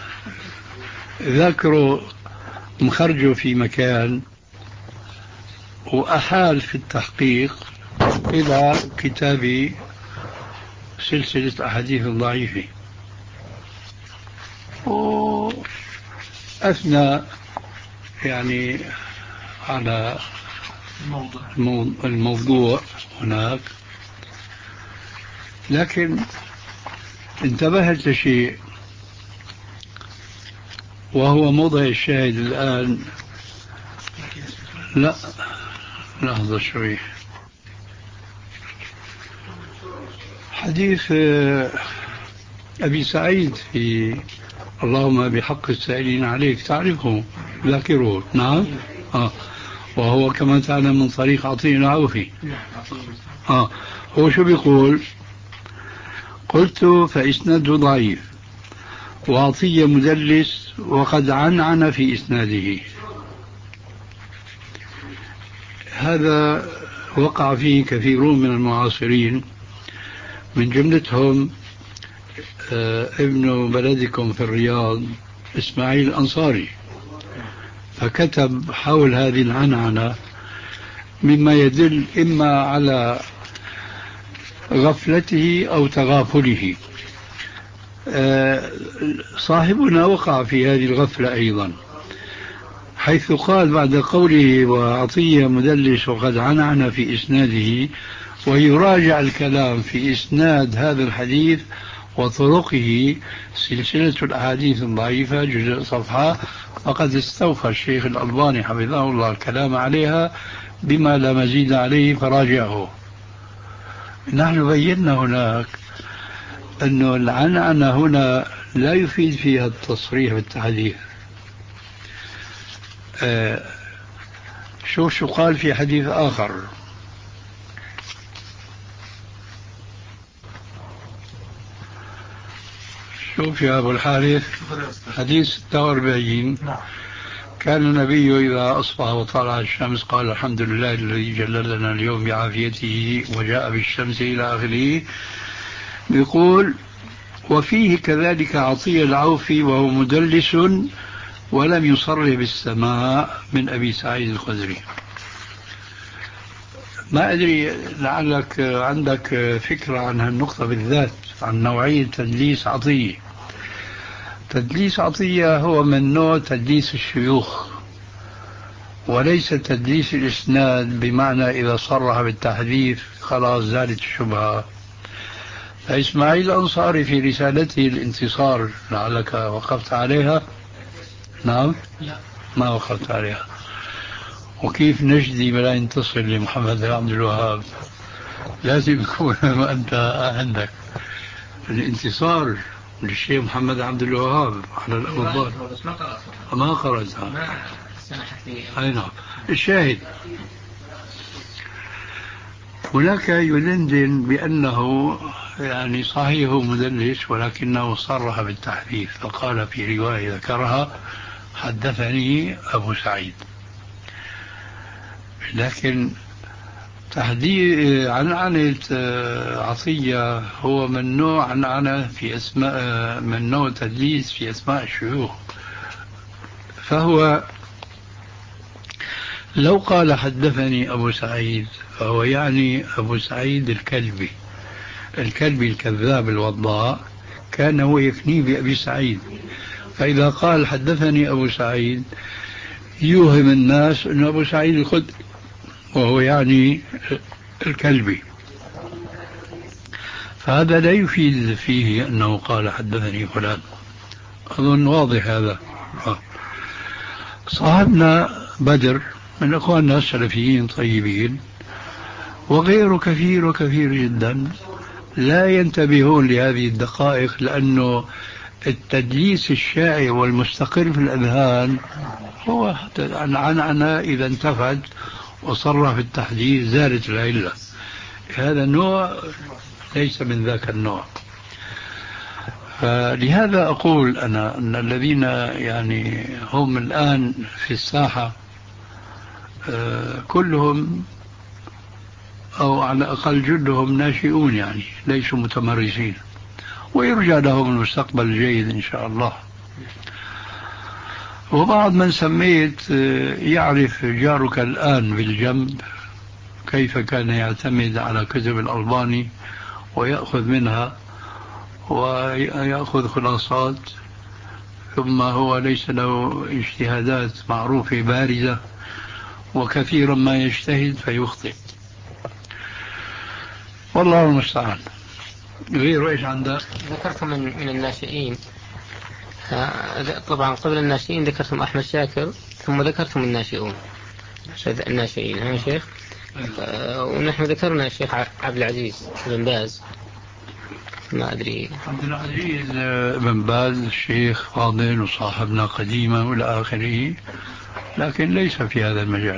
ذاكروا مخرجه في مكان وأحال في التحقيق إلى كتاب سلسلة أحاديث ضعيفة، وأثنى يعني على الموضوع هناك. لكن انتبهت لشيء وهو موضع الشاهد الآن. لا لحظة شوي. حديث أبي سعيد في اللهم بحق السائلين عليك، تعرفه ذاكره؟ نعم. آه. وهو كما تعلم من طريق عطية العوفي. آه. هو شو بيقول؟ قلت فإسناده ضعيف وعطية مدلس وقد عنعن في إسناده. هذا وقع فيه كثيرون من المعاصرين، من جملتهم آه ابن بلدكم في الرياض إسماعيل الأنصاري، فكتب حول هذه العنعنة مما يدل إما على غفلته أو تغافله. آه صاحبنا وقع في هذه الغفلة أيضا، حيث قال بعد قوله وعطية مدلس وقد عنعن في إسناده، ويراجع الكلام في إسناد هذا الحديث وطرقه سلسلة الأحاديث الضعيفة جزء صفحة، فقد استوفى الشيخ الألباني حفظه الله الكلام عليها بما لا مزيد عليه فراجعه. نحن بينا هناك أن العنعنة هنا لا يفيد فيها التصريح بالتحديث. آه شو شو قال في حديث آخر؟ شوف يا أبو الحارث، حديث ستة وأربعين. كان النبي إذا أصبح وطلع الشمس قال الحمد لله الذي جللنا اليوم بعافيته وجاء بالشمس إلى آخره. يقول وفيه كذلك عطية العوفي وهو مدلس ولم يصرح بالسماء من أبي سعيد الخدري. ما أدري لعلك عندك فكرة عن هالنقطة بالذات، عن نوعية تدليس عطية. تدليس عطية هو من نوع تدليس الشيوخ، وليس تدليس الإسناد، بمعنى إذا صرح بالتحديث خلاص زالت الشبهة. فإسماعيل الأنصاري في رسالته الانتصار، لعلك وقفت عليها. نعم، لا ما وقفت عليها. وكيف نجدي بلا ينتصر لمحمد بن عبد الوهاب؟ لازم يكون أنت عندك الانتصار للشيخ محمد عبد الوهاب على الأفضل. ما قرأتها. ما سمحت لي. أي نعم. الشاهد هناك يدندن بأنه يعني صحيح مدلس، ولكنه صرح بالتحديث، فقال في رواية ذكرها حدثني أبو سعيد. لكن تحديد عنعنة عطية هو من نوع عنعنة في أسماء، من نوع تدليس في أسماء الشيوخ. فهو لو قال حدثني أبو سعيد فهو يعني أبو سعيد الكلبي، الكلبي الكذاب الوضاء، كان هو يكنيه بأبي سعيد. فإذا قال حدثني أبو سعيد يوهم الناس أن أبو سعيد الخدري، وهو يعني الكلبي. فهذا لا يفيد فيه أنه قال حدثني فلان. أظن واضح هذا. صاحبنا بدر من أخواننا السلفيين طيبين، وغيره كثير وكثير جدا لا ينتبهون لهذه الدقائق، لأنه التدليس الشائع والمستقر في الأذهان هو عنعنة إذا انتفت وصرح في التحديث زالت العلة. هذا النوع ليس من ذاك النوع. فلهذا أقول أنا أن الذين يعني هم الآن في الساحة كلهم أو على الأقل جلهم ناشئون، يعني ليسوا متمرسين، ويرجى لهم المستقبل الجيد إن شاء الله. وبعض من سميت يعرف جارك الآن بالجنب كيف كان يعتمد على كتب الألباني ويأخذ منها ويأخذ خلاصات، ثم هو ليس له اجتهادات معروفة بارزة، وكثيرا ما يجتهد فيخطئ. والله المستعان. غير ايش عندك؟ ذكرتم من, من الناشئين، طبعا قبل الناشئين ذكرتم أحمد شاكر، ثم ذكرتم الناشئون الناشئين ها شيخ. ونحن ذكرنا الشيخ عبد العزيز بن باز، ما أدري. عبد العزيز بن باز الشيخ فاضل وصاحبنا قديما والى آخره، لكن ليس في هذا المجال،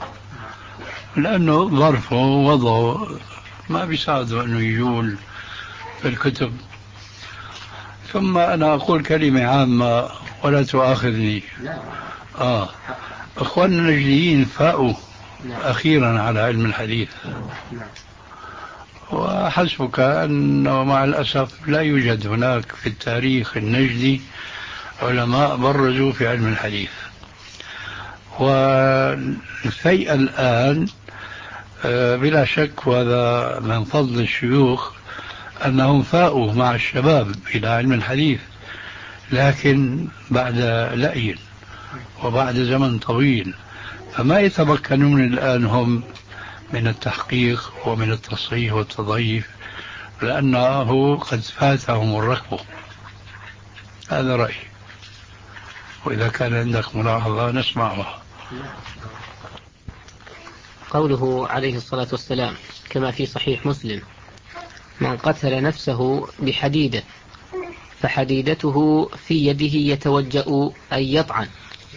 لأنه ظرفه ووضعه ما بيساعده أنه يجول في الكتب. ثم أنا أقول كلمة عامة ولا تؤاخذني. آه أخواننا النجديين فاؤوا أخيرا على علم الحديث، وحسبك أنه مع الأسف لا يوجد هناك في التاريخ النجدي علماء برزوا في علم الحديث. والفيء الآن بلا شك، وهذا من فضل الشيوخ أنهم فاؤوا مع الشباب إلى علم الحديث، لكن بعد لأي وبعد زمن طويل، فما يتمكنون الآن هم من التحقيق ومن التصحيح والتضعيف، لأنه قد فاتهم الركب. هذا رأيي، وإذا كان عندك ملاحظة نسمعها. قوله عليه الصلاة والسلام كما في صحيح مسلم: من قتل نفسه بحديدة فحديدته في يده يتوجأ أي يطعن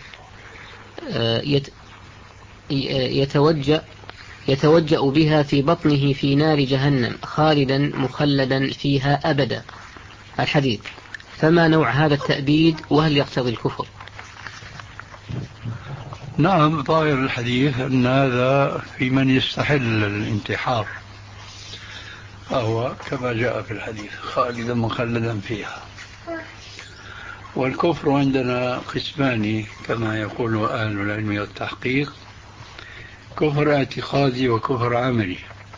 يتوجأ يتوجأ بها في بطنه في نار جهنم خالدا مخلدا فيها أبدا. الحديث. فما نوع هذا التأبيد، وهل يقتضي الكفر؟ نعم، ظاهر الحديث أن هذا في من يستحل الانتحار، فهو كما جاء في الحديث خالدا مخلدا فيها. والكفر عندنا قسمان كما يقول أهل العلم والتحقيق: كفر اعتقادي وكفر عملي.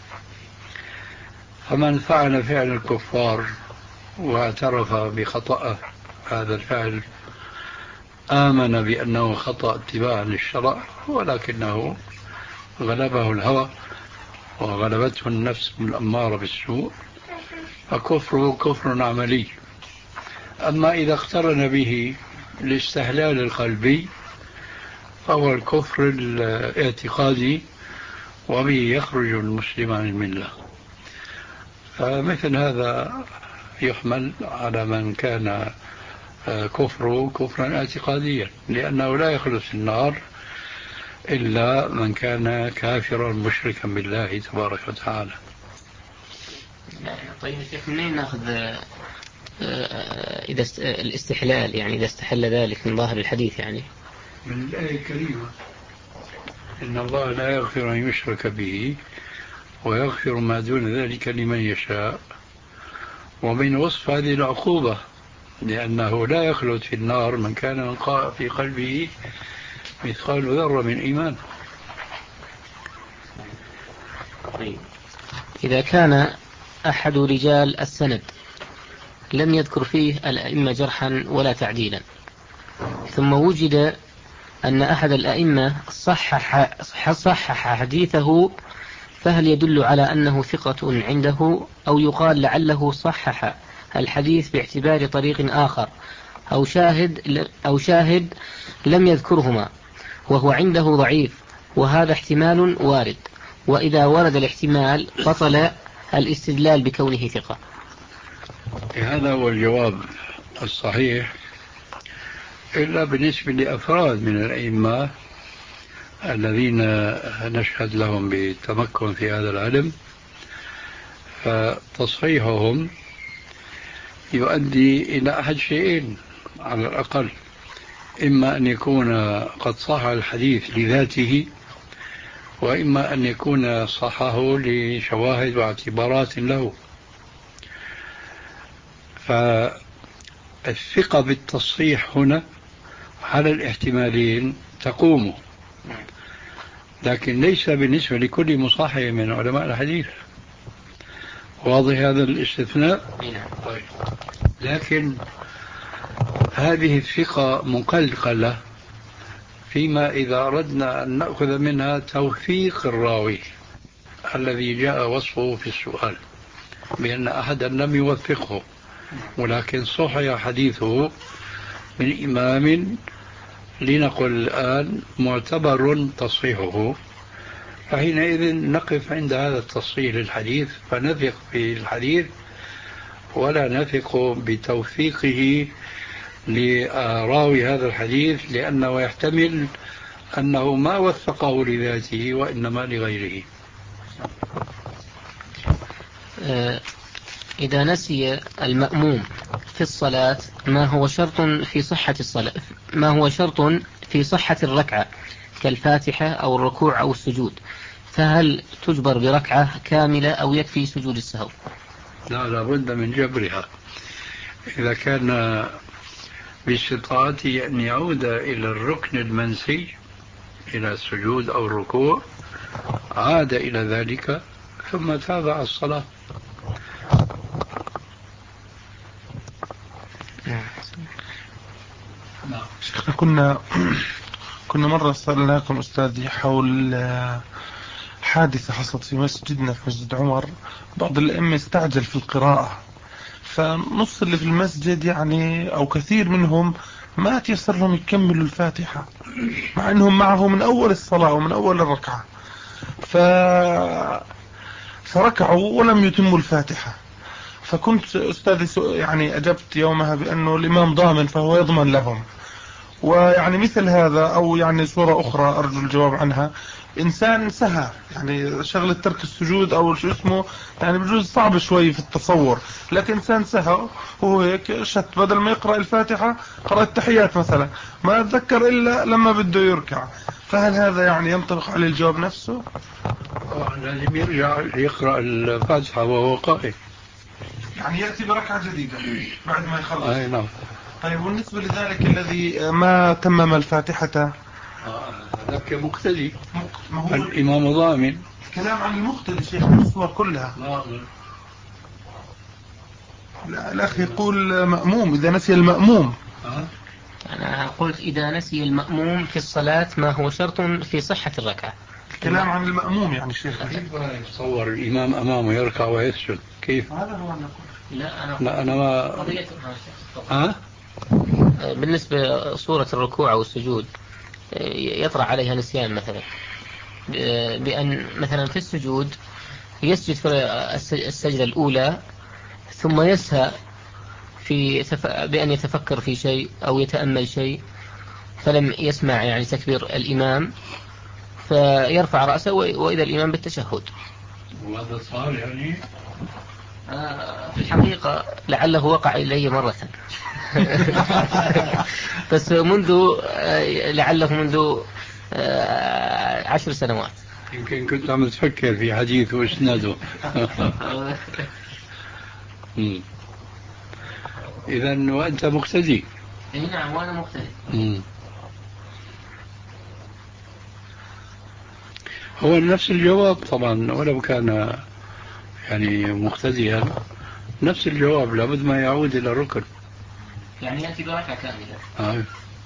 فمن فعل فعل الكفار واعترف بخطأه هذا الفعل آمن بأنه خطأ اتباعا للشرع، ولكنه غلبه الهوى وغلبته النفس الأمارة بالسوء، فكفره كفر عملي. أما إذا اقترن به الاستحلال القلبي فهو الكفر الاعتقادي، وبه يخرج المسلم عن الملة. فمثل هذا يحمل على من كان كفره كفرا اعتقاديا، لأنه لا يخلص النار إلا من كان كافرا مشركا بالله تبارك وتعالى. طيب يا شيخ، منين ناخذ إذا الاستحلال، يعني إذا استحل ذلك من ظاهر الحديث؟ يعني من الآية الكريمة: إن الله لا يغفر أن يشرك به ويغفر ما دون ذلك لمن يشاء. ومن وصف هذه العقوبة لأنه لا يخلد في النار من كان في قلبه مثقال ذرة من إيمان. طيب إذا كان أحد رجال السند لم يذكر فيه الأئمة جرحا ولا تعديلا، ثم وجد أن أحد الأئمة صحح, صحح حديثه، فهل يدل على أنه ثقة عنده، أو يقال لعله صحح الحديث باعتبار طريق آخر، أو شاهد, أو شاهد لم يذكرهما وهو عنده ضعيف، وهذا احتمال وارد، وإذا ورد الاحتمال بطل الاستدلال بكونه ثقة؟ هذا هو الجواب الصحيح، إلا بالنسبة لأفراد من الأئمة الذين نشهد لهم بالتمكن في هذا العلم، فتصحيحهم يؤدي إلى أحد شيئين على الأقل: إما أن يكون قد صح الحديث لذاته، وإما أن يكون صحه لشواهد واعتبارات له. فالثقة بالتصحيح هنا على الاحتمالين تقوم، لكن ليس بالنسبة لكل مصحح من علماء الحديث. واضح هذا الاستثناء؟ طيب. لكن هذه الثقة مقلقلة فيما إذا أردنا أن نأخذ منها توثيق الراوي الذي جاء وصفه في السؤال بأن أحدا لم يوثقه، ولكن صحح حديثه من إمام لنقل الآن معتبر تصحيحه، فحينئذ نقف عند هذا التصحيح للحديث فنثق في الحديث، ولا نثق بتوثيقه لراوي هذا الحديث، لأنه يحتمل أنه ما وثقه لذاته وإنما لغيره. إذا نسي المأموم في الصلاة ما هو شرط في صحة الصلاة، ما هو شرط في صحة الركعة كالفاتحة أو الركوع أو السجود، فهل تجبر بركعة كاملة أو يكفي سجود السهو؟ لا، لابد من جبرها. إذا كان باستطاعته أن يعود إلى الركن المنسي إلى السجود أو الركوع عاد إلى ذلك ثم تابع الصلاة. شيخنا كنا كنا مرة سألناكم أستاذي حول حادثة حصلت في مسجدنا في مسجد عمر. بعض الأئمة استعجل في القراءة، فنص اللي في المسجد يعني أو كثير منهم ما تيسر لهم يكملوا الفاتحة مع أنهم معه من أول الصلاة ومن أول الركعة، ف... فركعوا ولم يتموا الفاتحة. فكنت أستاذي يعني أجبت يومها بأنه الإمام ضامن فهو يضمن لهم. ويعني مثل هذا أو يعني صورة أخرى أرجو الجواب عنها: إنسان سهى، يعني شغلة ترك السجود أو شو اسمه يعني بجوز صعب شوي في التصور، لكن إنسان سهى هو هيك شت بدل ما يقرأ الفاتحة قرأ التحيات مثلا، ما أتذكر إلا لما بده يركع، فهل هذا يعني ينطبق على الجواب نفسه؟ لازم يرجع يقرأ الفاتحة وهو قائم، يعني يأتي بركعة جديدة بعد ما يخلص. أي نعم. طيب والنسبة لذلك الذي ما تمم الفاتحة؟ هذاك مقتدي. ما هو الإمام ضامن. الكلام عن المقتدي شيخ الصور كلها. لا الأخ يقول مأموم إذا نسي المأموم. أنا قلت إذا نسي المأموم في الصلاة ما هو شرط في صحة الركعة. الكلام عن المأموم يعني شيخ. كيف يتصور الإمام أمامه يركع ويسجد كيف؟ هذا هو أنا لا أنا لا أنا ما قضية ها؟ بالنسبة صورة الركوع أو السجود يطرأ عليها نسيان مثلا بأن مثلا في السجود يسجد في السجدة الأولى ثم يسهى في تف... بأن يتفكر في شيء أو يتأمل شيء فلم يسمع يعني تكبير الإمام فيرفع رأسه وإذا الإمام بالتشهد. وهذا صار يعني آه في الحقيقة لعله وقع إلي مرة بس منذ آه لعله منذ آه عشر سنوات. يمكن كنت عم تفكر في حديث واسناده. إذا وأنت مقتدي. اي نعم وانا مقتدي. هو نفس الجواب طبعا ولو كان يعني مقتديا نفس الجواب لابد ما يعود إلى الركن. يعني يأتي بركعة كاملة. آه.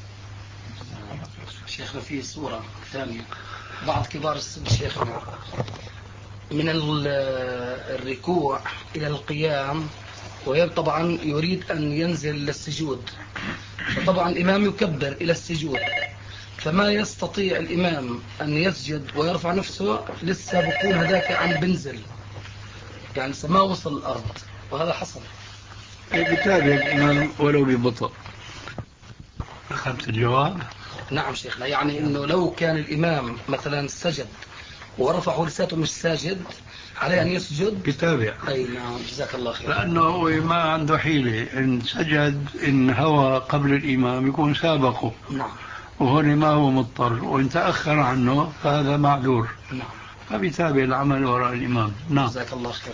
شيخنا في صورة ثانية بعض كبار السن شيخنا من الركوع إلى القيام وطبعا يريد أن ينزل للسجود فطبعا الإمام يكبر إلى السجود فما يستطيع الإمام أن يسجد ويرفع نفسه لسه بكون هذاك عم بنزل يعني ما وصل الأرض وهذا حصل. بالتالي الإمام ولو ببطء. أخذت الجواب؟ نعم شيخنا يعني إنه لو كان الإمام مثلا سجد ورفعه لساته مش ساجد عليه أن يسجد بتابع. أي نعم جزاك الله خير. لأنه هو ما عنده حيلة إن سجد إن هوى قبل الإمام يكون سابقه. نعم. وهون ما هو مضطر وإن تأخر عنه فهذا معذور. نعم. فبيتابع العمل وراء الإمام. نعم. جزاك الله خير.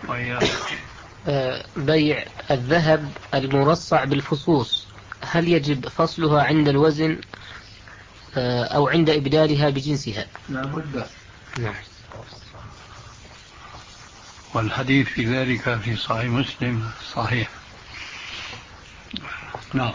آه بيع الذهب المرصع بالفصوص هل يجب فصلها عند الوزن آه أو عند إبدالها بجنسها؟ لا بد. نعم. والحديث في ذلك في صحيح مسلم صحيح. نعم.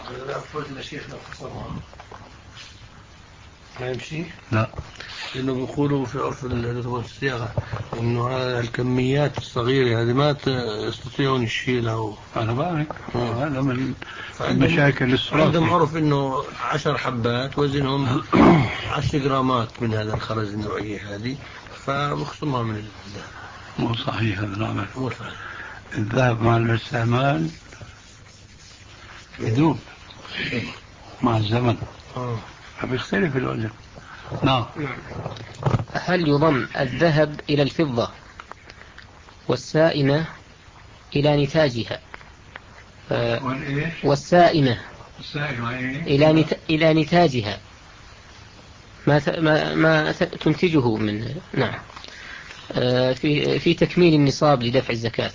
ما يمشي؟ لا. لأنه بيقولوا في عرف الصياغة إنه هذه الكميات الصغيرة هذه ما يستطيعون يشيلها. أنا بعرف هذا من المشاكل الصراحة. عندهم عرف إنه عشر حبات وزنهم عشر جرامات من هذا الخرز النوعية هذه فبخصمها من الذهب. مو صحيح هذا العمل. مو صحيح. الذهب مع الاستعمال يذوب مع الزمن. آه. فبيختلف الوزن. نعم. هل يضم الذهب إلى الفضة والسائمة إلى نتاجها والإيش؟ والسائمة السائمة إيه؟ إلى نت... إلى نتاجها ما ت... ما, ما تنتجه من نعم في في تكميل النصاب لدفع الزكاة.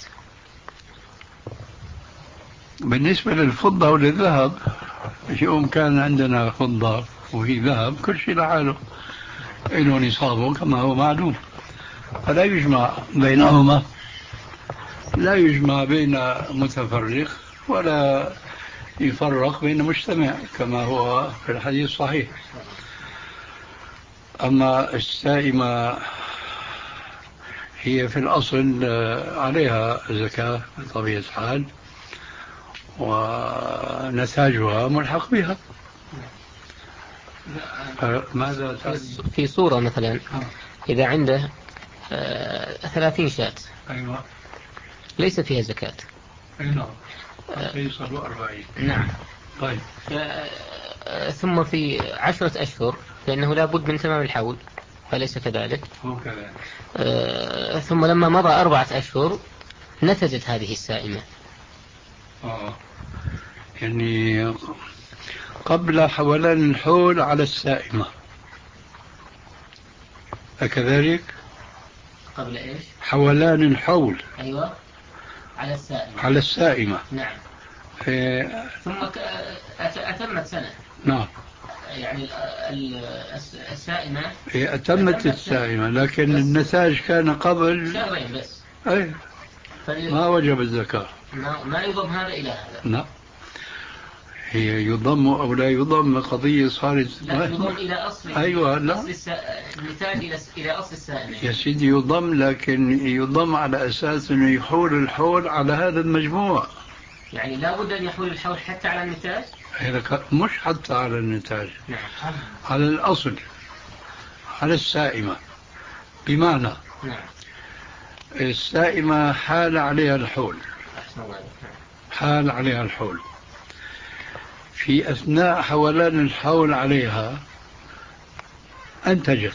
بالنسبة للفضة وللذهب يوم كان عندنا فضة وفي ذهب كل شيء لحاله له نصابه كما هو معلوم فلا يجمع بينهما لا يجمع بين متفرق ولا يفرق بين مجتمع كما هو في الحديث الصحيح. أما السائمة هي في الأصل عليها زكاة بطبيعة الحال ونتاجها ملحق بها. ماذا في صورة مثلا إذا عنده ثلاثين شاة أيوة. ليس فيها زكاة. نعم. يصل أربعين. نعم. طيب. ثم في عشرة أشهر لأنه لا بد من تمام الحول فليس كذلك. هو كذلك. آه ثم لما مضى أربعة أشهر نتجت هذه السائمة. آه. يعني قبل حولان الحول على السائمة أكذلك؟ قبل إيش؟ حولان الحول. أيوة. على السائمة. على السائمة. نعم. إيه. ثم أتمت سنة. نعم. يعني السائمة هي أتمت السائمة، لكن النتاج كان قبل شهرين بس. أي ما وجب الزكاة. ما, ما يضم هذا إلى هذا. لا، هي يضم أو لا يضم قضية صارت. لا يضم إلى أصل. أيوة لا. أصل الس... النتاج إلى إلى أصل السائمة. يا سيدي يضم، لكن يضم على أساس أنه يحول الحول على هذا المجموع. يعني لا بد أن يحول الحول حتى على النتاج. هذا مش حتى على النتاج. نعم. على الأصل، على السائمة. بمعنى نعم. السائمة حال عليها الحول، حال عليها الحول، في أثناء حولان الحول عليها أنتجت،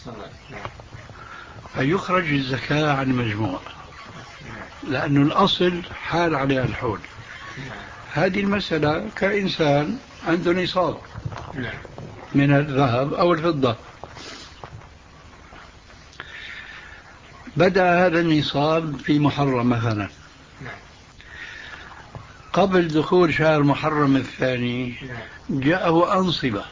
فيخرج الزكاة عن المجموع، لأن الأصل حال عليها الحول. هذه المسألة كإنسان عنده نصاب من الذهب أو الفضة، بدأ هذا النصاب في محرم مثلا، قبل دخول شهر محرم الثاني جاءه أنصبة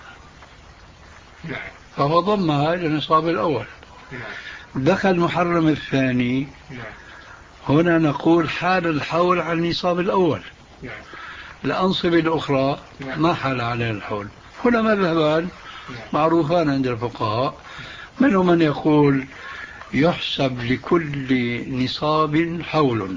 فهو ضمها إلى النصاب الأول. دخل محرم الثاني، هنا نقول حال الحول على النصاب الأول، الأنصبة الأخرى ما حال عليها الحول. هنا مذهبان معروفان عند الفقهاء، منهم من يقول يحسب لكل نصاب حول،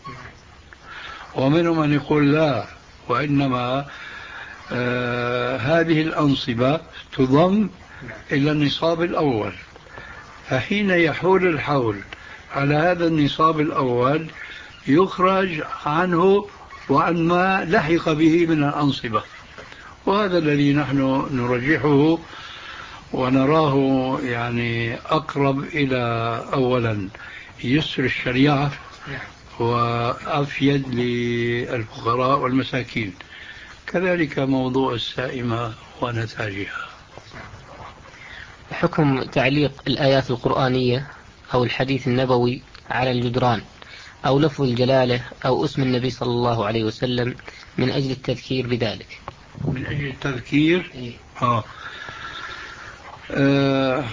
ومنهم من يقول لا، وإنما آه هذه الأنصبة تضم إلى النصاب الأول، فحين يحول الحول على هذا النصاب الأول يخرج عنه وعن ما لحق به من الأنصبة. وهذا الذي نحن نرجحه ونراه يعني أقرب إلى أولا يسر الشريعة وأفيد للفقراء والمساكين. كذلك موضوع السائمة ونتاجها. حكم تعليق الآيات القرآنية أو الحديث النبوي على الجدران أو لفظ الجلالة أو اسم النبي صلى الله عليه وسلم من أجل التذكير بذلك. من أجل التذكير إيه؟ آه. آه.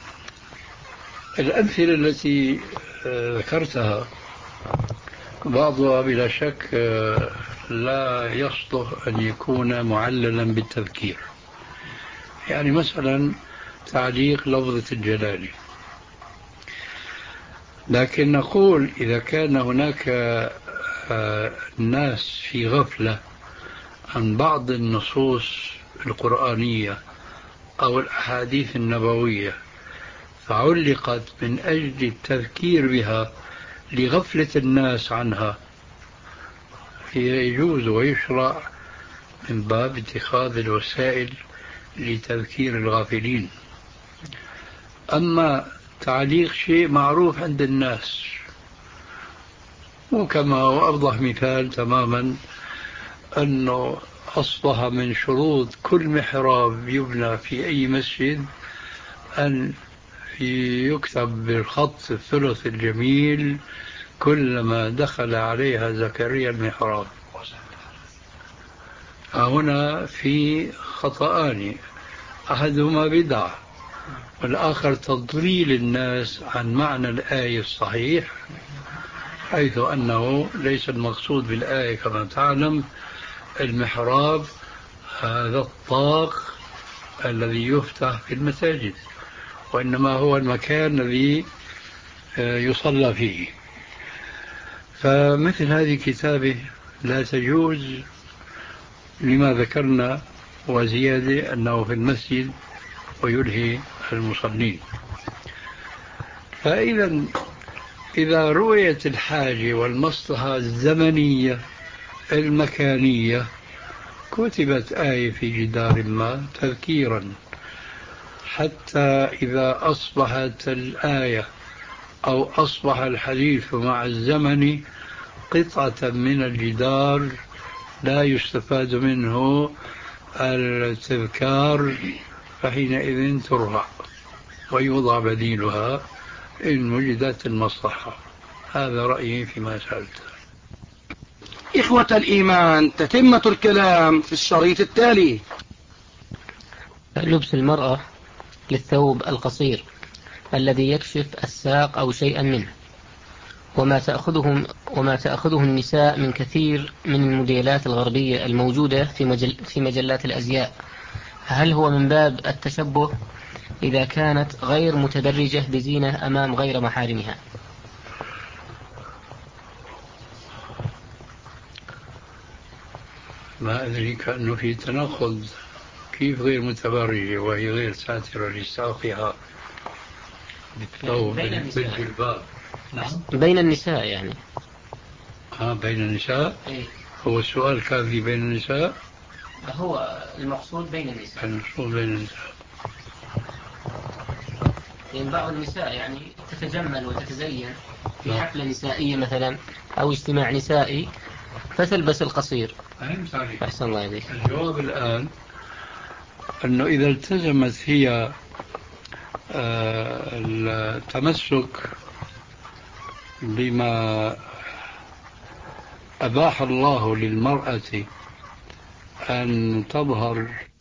الأمثلة التي آه ذكرتها بعضها بلا شك آه لا يصلح أن يكون معللا بالتذكير. يعني مثلا تعليق لفظة الجلالة، لكن نقول إذا كان هناك آه ناس في غفلة عن بعض النصوص القرآنية أو الأحاديث النبوية فعلقت من أجل التذكير بها لغفلة الناس عنها، يجوز ويشرع من باب اتخاذ الوسائل لتذكير الغافلين. أما تعليق شيء معروف عند الناس، وكما هو أوضح مثال تماما أنه أصبح من شروط كل محراب يبنى في أي مسجد أن يكتب بالخط الثلث الجميل كلما دخل عليها زكريا المحراب. هنا في خطأان، أحدهما بدعة والآخر تضليل الناس عن معنى الآية الصحيح، حيث أنه ليس المقصود بالآية كما تعلم المحراب هذا الطاق الذي يفتح في المساجد، وإنما هو المكان الذي يصلى فيه. فمثل هذه الكتابة لا تجوز لما ذكرنا، وزيادة أنه في المسجد ويلهي المصلين. فإذا إذا رؤيت الحاجة والمصلحة الزمنية المكانية كتبت آية في جدار ما تذكيرا، حتى إذا أصبحت الآية أو أصبح الحديث مع الزمن قطعة من الجدار لا يستفاد منه التذكار، فحينئذ ترفع ويوضع بديلها إن وجدت المصلحة. هذا رأيي فيما سألت. إخوة الإيمان، تتمة الكلام في الشريط التالي. لبس المرأة للثوب القصير الذي يكشف الساق أو شيئا منه، وما تأخذهم وما تأخذه النساء من كثير من الموديلات الغربية الموجودة في مجل في مجلات الأزياء، هل هو من باب التشبه إذا كانت غير متدرجة بزينة أمام غير محارمها؟ ما أدري، كأنه في تناقض. كيف غير متبرجة وهي غير ساترة لساقها بالثوب بالجلباب؟ نعم، بين النساء يعني. ها بين النساء؟ إيه؟ هو السؤال كان في بين النساء؟ هو المقصود بين النساء. المقصود بين النساء. يعني بعض النساء يعني تتجمل وتتزين في حفلة نسائية مثلا أو اجتماع نسائي فتلبس القصير. أحسن الله عليك. الجواب الآن أنه إذا التزمت هي التمسك بما أباح الله للمرأة أن تظهر